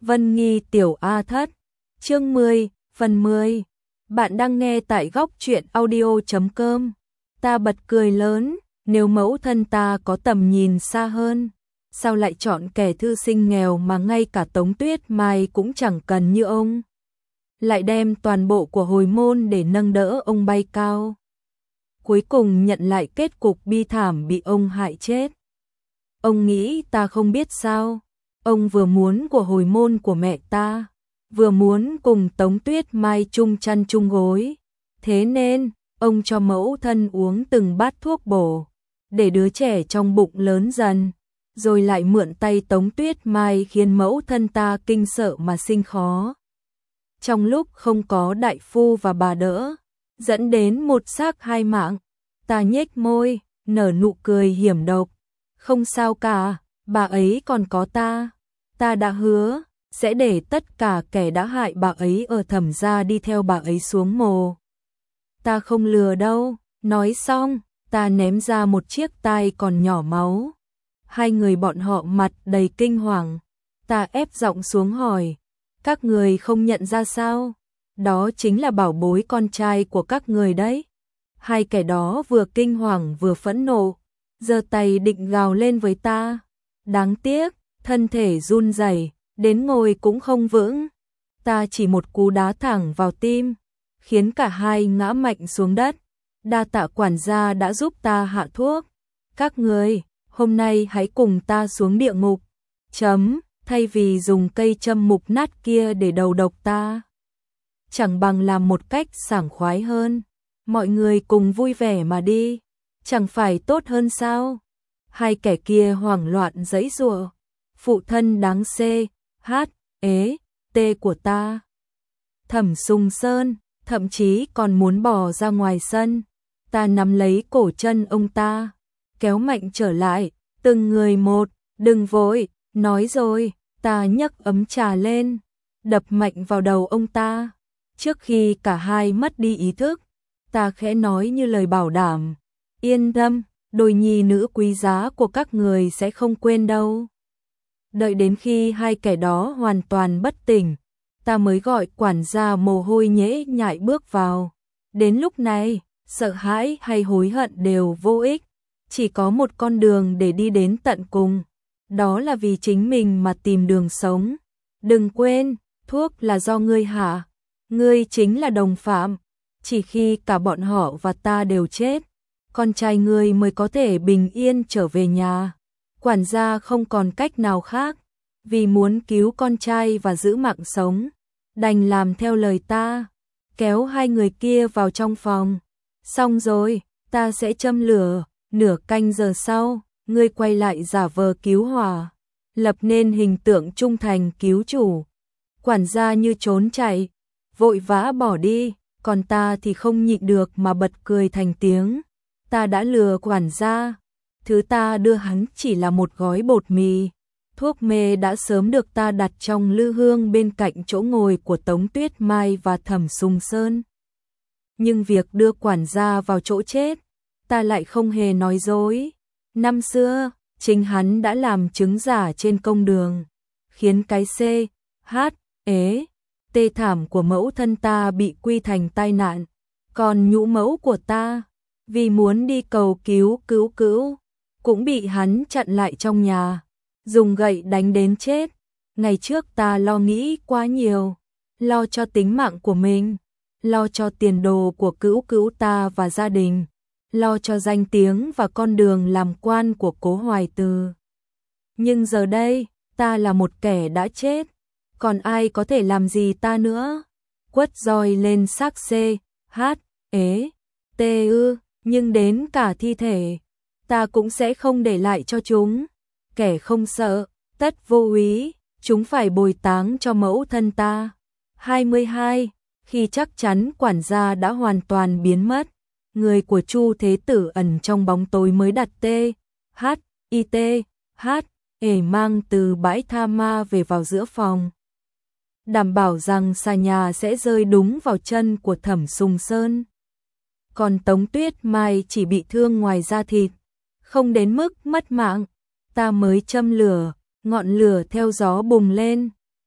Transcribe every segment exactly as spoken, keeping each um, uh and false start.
Vân Nghi tiểu A Thất, chương mười, phần mười. Bạn đang nghe tại góc truyện audio chấm com. Ta bật cười lớn, nếu mẫu thân ta có tầm nhìn xa hơn, sao lại chọn kẻ thư sinh nghèo mà ngay cả Tống Tuyết Mai cũng chẳng cần như ông, lại đem toàn bộ của hồi môn để nâng đỡ ông bay cao, cuối cùng nhận lại kết cục bi thảm bị ông hại chết. Ông nghĩ ta không biết sao? Ông vừa muốn của hồi môn của mẹ ta, vừa muốn cùng Tống Tuyết Mai chung chăn chung gối. Thế nên, ông cho mẫu thân uống từng bát thuốc bổ, để đứa trẻ trong bụng lớn dần, rồi lại mượn tay Tống Tuyết Mai khiến mẫu thân ta kinh sợ mà sinh khó. Trong lúc không có đại phu và bà đỡ, dẫn đến một xác hai mạng. Ta nhếch môi, nở nụ cười hiểm độc. Không sao cả, bà ấy còn có ta. Ta đã hứa, sẽ để tất cả kẻ đã hại bà ấy ở Thẩm gia đi theo bà ấy xuống mồ. Ta không lừa đâu. Nói xong, ta ném ra một chiếc tai còn nhỏ máu. Hai người bọn họ mặt đầy kinh hoàng. Ta ép giọng xuống hỏi, các người không nhận ra sao? Đó chính là bảo bối con trai của các người đấy. Hai kẻ đó vừa kinh hoàng vừa phẫn nộ, giơ tay định gào lên với ta. Đáng tiếc, thân thể run rẩy, đến ngồi cũng không vững. Ta chỉ một cú đá thẳng vào tim, khiến cả hai ngã mạnh xuống đất. Đa tạ quản gia đã giúp ta hạ thuốc. Các người, hôm nay hãy cùng ta xuống địa ngục. Chấm, thay vì dùng cây châm mục nát kia để đầu độc ta, chẳng bằng làm một cách sảng khoái hơn. Mọi người cùng vui vẻ mà đi, chẳng phải tốt hơn sao? Hai kẻ kia hoảng loạn giãy giụa. Phụ thân đáng xê, hát, ế, tê của ta. Thẩm Sùng Sơn, thậm chí còn muốn bỏ ra ngoài sân. Ta nắm lấy cổ chân ông ta, kéo mạnh trở lại, từng người một, đừng vội, nói rồi. Ta nhấc ấm trà lên, đập mạnh vào đầu ông ta. Trước khi cả hai mất đi ý thức, ta khẽ nói như lời bảo đảm, yên tâm, đôi nhi nữ quý giá của các người sẽ không quên đâu. Đợi đến khi hai kẻ đó hoàn toàn bất tỉnh, ta mới gọi quản gia mồ hôi nhễ nhại bước vào. Đến lúc này, sợ hãi hay hối hận đều vô ích, chỉ có một con đường để đi đến tận cùng, đó là vì chính mình mà tìm đường sống. Đừng quên, thuốc là do ngươi hạ, ngươi chính là đồng phạm, chỉ khi cả bọn họ và ta đều chết, con trai ngươi mới có thể bình yên trở về nhà. Quản gia không còn cách nào khác, vì muốn cứu con trai và giữ mạng sống, đành làm theo lời ta, kéo hai người kia vào trong phòng. Xong rồi, ta sẽ châm lửa. Nửa canh giờ sau, ngươi quay lại giả vờ cứu hỏa, lập nên hình tượng trung thành cứu chủ. Quản gia như trốn chạy, vội vã bỏ đi, còn ta thì không nhịn được mà bật cười thành tiếng. Ta đã lừa quản gia, thứ ta đưa hắn chỉ là một gói bột mì. Thuốc mê đã sớm được ta đặt trong lư hương bên cạnh chỗ ngồi của Tống Tuyết Mai và Thẩm Sùng Sơn. Nhưng việc đưa quản gia vào chỗ chết, ta lại không hề nói dối. Năm xưa, chính hắn đã làm chứng giả trên công đường, khiến cái C, H, ế, tê thảm của mẫu thân ta bị quy thành tai nạn. Còn nhũ mẫu của ta, vì muốn đi cầu cứu cứu cứu, cũng bị hắn chặn lại trong nhà, dùng gậy đánh đến chết. Ngày trước ta lo nghĩ quá nhiều, lo cho tính mạng của mình, lo cho tiền đồ của cứu cứu ta và gia đình, lo cho danh tiếng và con đường làm quan của Cố Hoài Từ. Nhưng giờ đây, ta là một kẻ đã chết, còn ai có thể làm gì ta nữa? Quất roi lên xác C, H, ế, T ư, nhưng đến cả thi thể, ta cũng sẽ không để lại cho chúng. Kẻ không sợ, tất vô úy, chúng phải bồi táng cho mẫu thân ta. hai mươi hai. Khi chắc chắn quản gia đã hoàn toàn biến mất, người của Chu Thế Tử ẩn trong bóng tối mới đặt T, H, I T, H, ể mang từ bãi tha ma về vào giữa phòng, đảm bảo rằng xà nhà sẽ rơi đúng vào chân của Thẩm Sùng Sơn. Còn Tống Tuyết Mai chỉ bị thương ngoài da thịt, không đến mức mất mạng. Ta mới châm lửa, ngọn lửa theo gió bùng lên,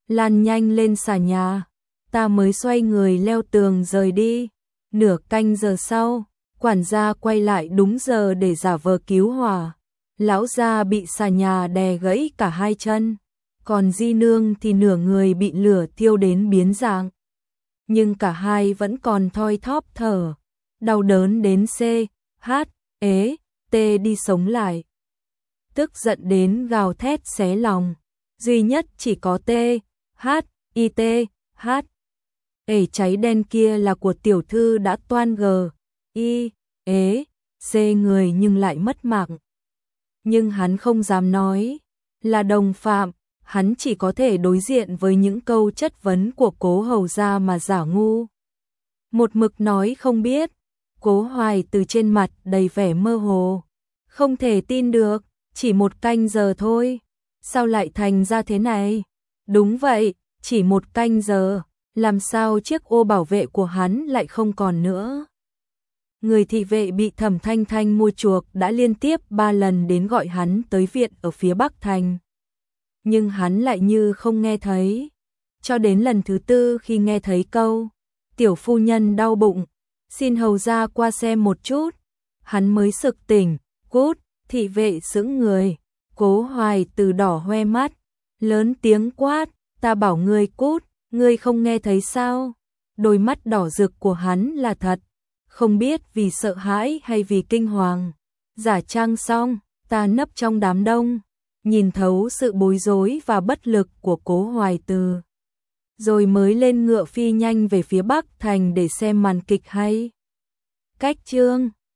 Lan nhanh lên xà nhà, ta mới xoay người leo tường rời đi. Nửa canh giờ sau, quản gia quay lại đúng giờ để giả vờ cứu hỏa. Lão gia bị xà nhà đè gãy cả hai chân, còn Di Nương thì nửa người bị lửa thiêu đến biến dạng. Nhưng cả hai vẫn còn thoi thóp thở, đau đớn đến C, H, ế, T đi sống lại. Tức giận đến gào thét xé lòng, duy nhất chỉ có T, H, I T, H. Ể cháy đen kia là của tiểu thư đã toan G, I, ế, C người nhưng lại mất mạng. Nhưng hắn không dám nói là đồng phạm, hắn chỉ có thể đối diện với những câu chất vấn của Cố hầu gia mà giả ngu. Một mực nói không biết, Cố Hoài từ trên mặt đầy vẻ mơ hồ. Không thể tin được, chỉ một canh giờ thôi, sao lại thành ra thế này? Đúng vậy, chỉ một canh giờ, làm sao chiếc ô bảo vệ của hắn lại không còn nữa? Người thị vệ bị Thẩm Thanh Thanh mua chuộc đã liên tiếp ba lần đến gọi hắn tới viện ở phía Bắc Thành. Nhưng hắn lại như không nghe thấy. Cho đến lần thứ tư khi nghe thấy câu, tiểu phu nhân đau bụng, xin hầu gia qua xem một chút, hắn mới sực tỉnh. Cút, thị vệ sững người, Cố Hoài từ đỏ hoe mắt, lớn tiếng quát, ta bảo ngươi cút, ngươi không nghe thấy sao? Đôi mắt đỏ rực của hắn là thật, không biết vì sợ hãi hay vì kinh hoàng. Giả trang xong, ta nấp trong đám đông, nhìn thấu sự bối rối và bất lực của Cố Hoài Từ, rồi mới lên ngựa phi nhanh về phía Bắc Thành để xem màn kịch hay. Cách chương